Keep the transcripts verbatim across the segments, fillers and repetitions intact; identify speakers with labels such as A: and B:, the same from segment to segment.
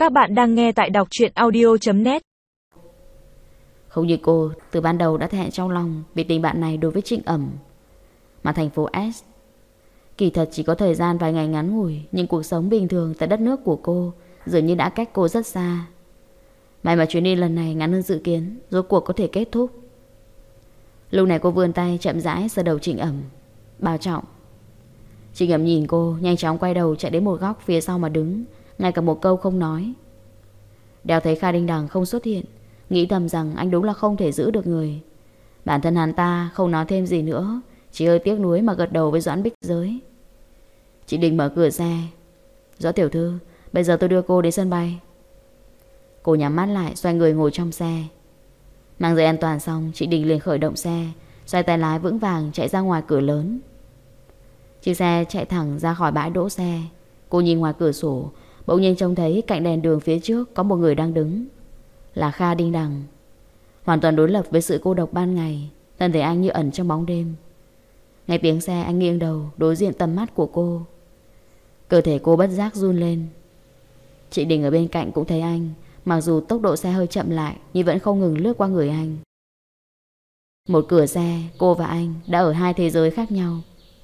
A: Các bạn đang nghe tại đọc truyện audio chấm net.
B: Không như cô, từ ban đầu đã thẹn trong lòng vì tình bạn này đối với Trịnh Ẩm. Mà thành phố S, kỳ thật chỉ có thời gian vài ngày ngắn ngủi, nhưng cuộc sống bình thường tại đất nước của cô dường như đã cách cô rất xa. May mà chuyến đi lần này ngắn hơn dự kiến, rốt cuộc có thể kết thúc. Lúc này cô vươn tay chậm rãi sờ đầu Trịnh Ẩm, bảo trọng. Trịnh Ẩm nhìn cô, nhanh chóng quay đầu chạy đến một góc phía sau mà đứng, ngay cả một câu không nói. Đeo thấy Kha Đinh Đằng không xuất hiện, nghĩ thầm rằng anh đúng là không thể giữ được người. Bản thân hắn ta không nói thêm gì nữa, chỉ hơi tiếc nuối mà gật đầu với Doãn Bích Giới. Chị Đình mở cửa xe. Doãn tiểu thư, bây giờ tôi đưa cô đến sân bay. Cô nhắm mắt lại, xoay người ngồi trong xe. Mang dây an toàn xong, chị Đình liền khởi động xe, xoay tay lái vững vàng chạy ra ngoài cửa lớn. Chiếc xe chạy thẳng ra khỏi bãi đỗ xe. Cô nhìn ngoài cửa sổ, bỗng nhiên trông thấy cạnh đèn đường phía trước có một người đang đứng. Là Kha Đinh Đằng. Hoàn toàn đối lập với sự cô độc ban ngày, thân thể anh như ẩn trong bóng đêm. Nghe tiếng xe, anh nghiêng đầu đối diện tầm mắt của cô. Cơ thể cô bất giác run lên. Chị Đình ở bên cạnh cũng thấy anh, mặc dù tốc độ xe hơi chậm lại nhưng vẫn không ngừng lướt qua người anh. Một cửa xe, cô và anh đã ở hai thế giới khác nhau.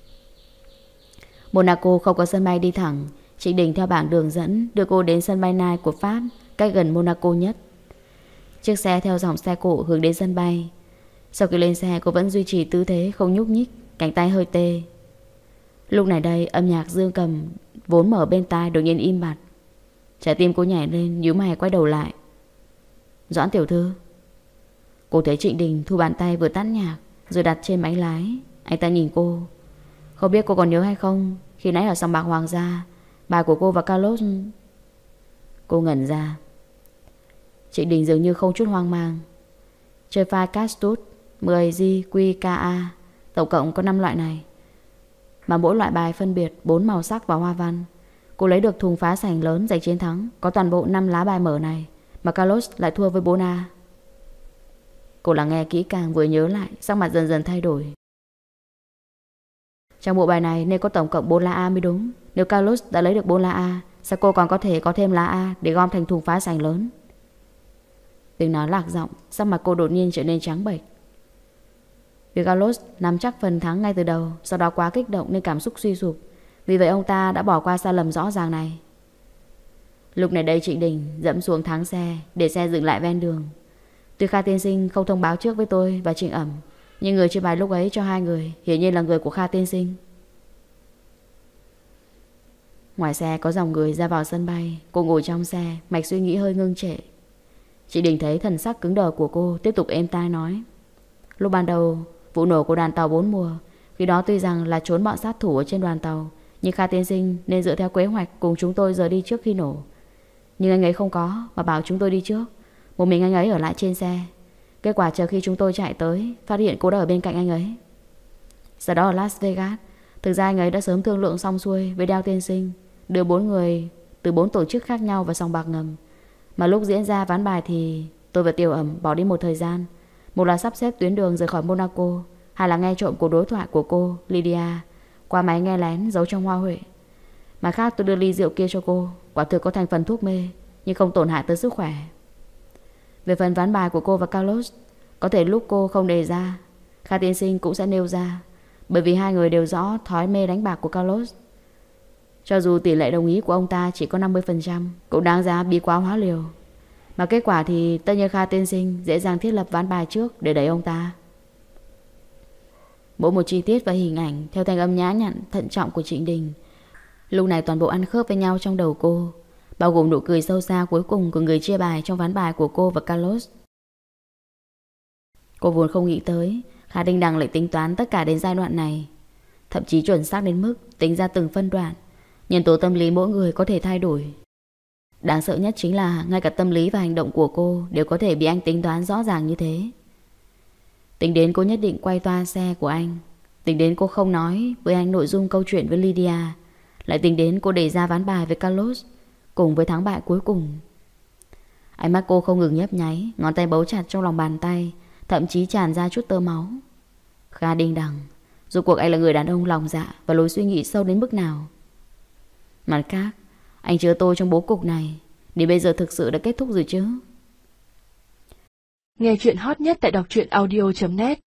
B: Monaco không có sân bay đi thẳng. Chị Đình theo bảng đường dẫn đưa cô đến sân bay Nice của Pháp, cách gần Monaco nhất. Chiếc xe theo dòng xe cộ hướng đến sân bay. Sau khi lên xe, cô vẫn duy trì tư thế không nhúc nhích, cánh tay hơi tê. Lúc này đây, âm nhạc dương cầm vốn mở bên tai đột nhiên im bặt. Trái tim cô nhảy lên, nhíu mày quay đầu lại. Doãn tiểu thư. Cô thấy Trịnh Đình thu bàn tay vừa tắt nhạc rồi đặt trên bánh lái. Anh ta nhìn cô. Không biết cô còn nhớ hay không, khi nãy ở sòng bạc Hoàng gia, bài của cô và Carlos. Cô ngẩn ra. Trịnh Đình dường như không chút hoang mang. Chơi file Castus mười G Q K A, tổng cộng có năm loại này, mà mỗi loại bài phân biệt bốn màu sắc và hoa văn. Cô lấy được thùng phá sành lớn giành chiến thắng, có toàn bộ năm lá bài mở này, mà Carlos lại thua với bốn A. Cô lắng nghe kỹ càng vừa nhớ lại, sắc mặt dần dần thay đổi. Trong bộ bài này nên có tổng cộng bốn lá A mới đúng. Nếu Carlos đã lấy được bốn lá A, sao cô còn có thể có thêm lá A để gom thành thùng phá sành lớn? Tiếng nói lạc giọng, sắc mặt cô đột nhiên trở nên trắng bệch. Vì Carlos nắm chắc phần thắng ngay từ đầu, sau đó quá kích động nên cảm xúc suy sụp. Vì vậy ông ta đã bỏ qua sai lầm rõ ràng này. Lúc này đây Trịnh Đình dẫm xuống thắng xe, để xe dừng lại ven đường. Tuy Kha tiên sinh không thông báo trước với tôi và Trịnh Ẩm, nhưng người chơi bài lúc ấy cho hai người hiển nhiên là người của Kha tiên sinh. Ngoài xe có dòng người ra vào sân bay. Cô ngồi trong xe, mạch suy nghĩ hơi ngưng trệ. Chị Đình thấy thần sắc cứng đờ của cô, tiếp tục êm tai nói. Lúc ban đầu vụ nổ của đoàn tàu bốn mùa, khi đó tuy rằng là trốn bọn sát thủ ở trên đoàn tàu, nhưng Kha tiên sinh nên dựa theo kế hoạch cùng chúng tôi rời đi trước khi nổ. Nhưng anh ấy không có, mà bảo chúng tôi đi trước. Một mình anh ấy ở lại trên xe. Kết quả chờ khi chúng tôi chạy tới, phát hiện cô đã ở bên cạnh anh ấy. Sau đó ở Las Vegas, thực ra anh ấy đã sớm thương lượng xong xuôi với Đeo tiên sinh, đưa bốn người từ bốn tổ chức khác nhau vào sòng bạc ngầm. Mà lúc diễn ra ván bài thì tôi và Tiểu Ẩm bỏ đi một thời gian. Một là sắp xếp tuyến đường rời khỏi Monaco, hai là nghe trộm cuộc đối thoại của cô Lydia qua máy nghe lén giấu trong hoa huệ. Mà khác tôi đưa ly rượu kia cho cô, quả thực có thành phần thuốc mê nhưng không tổn hại tới sức khỏe. Về phần ván bài của cô và Carlos, có thể lúc cô không đề ra, Kha tiên sinh cũng sẽ nêu ra, bởi vì hai người đều rõ thói mê đánh bạc của Carlos. Cho dù tỷ lệ đồng ý của ông ta chỉ có năm mươi phần trăm, cũng đáng giá bí quá hóa liều. Mà kết quả thì tất nhiên Kha tiên sinh dễ dàng thiết lập ván bài trước để đẩy ông ta. Mỗi một chi tiết và hình ảnh theo thanh âm nhã nhặn, thận trọng của Trịnh Đình lúc này toàn bộ ăn khớp với nhau trong đầu cô, bao gồm nụ cười sâu xa cuối cùng của người chia bài trong ván bài của cô và Carlos. Cô vốn không nghĩ tới Kha Đinh Đằng lại tính toán tất cả đến giai đoạn này, thậm chí chuẩn xác đến mức tính ra từng phân đoạn. Nhân tố tâm lý mỗi người có thể thay đổi. Đáng sợ nhất chính là ngay cả tâm lý và hành động của cô đều có thể bị anh tính toán rõ ràng như thế. Tính đến cô nhất định quay toa xe của anh, tính đến cô không nói với anh nội dung câu chuyện với Lydia, lại tính đến cô đề ra ván bài với Carlos cùng với thắng bại cuối cùng. Ánh mắt cô không ngừng nhấp nháy, ngón tay bấu chặt trong lòng bàn tay, thậm chí tràn ra chút tơ máu. Kha Đinh Đằng, rốt cuộc anh là người đàn ông lòng dạ và lối suy nghĩ sâu đến mức nào? Mặt khác, anh chứa tôi trong bố cục này, Đến bây giờ thực sự đã kết thúc rồi chứ?
A: Nghe chuyện hot nhất tại đọc truyện audio chấm net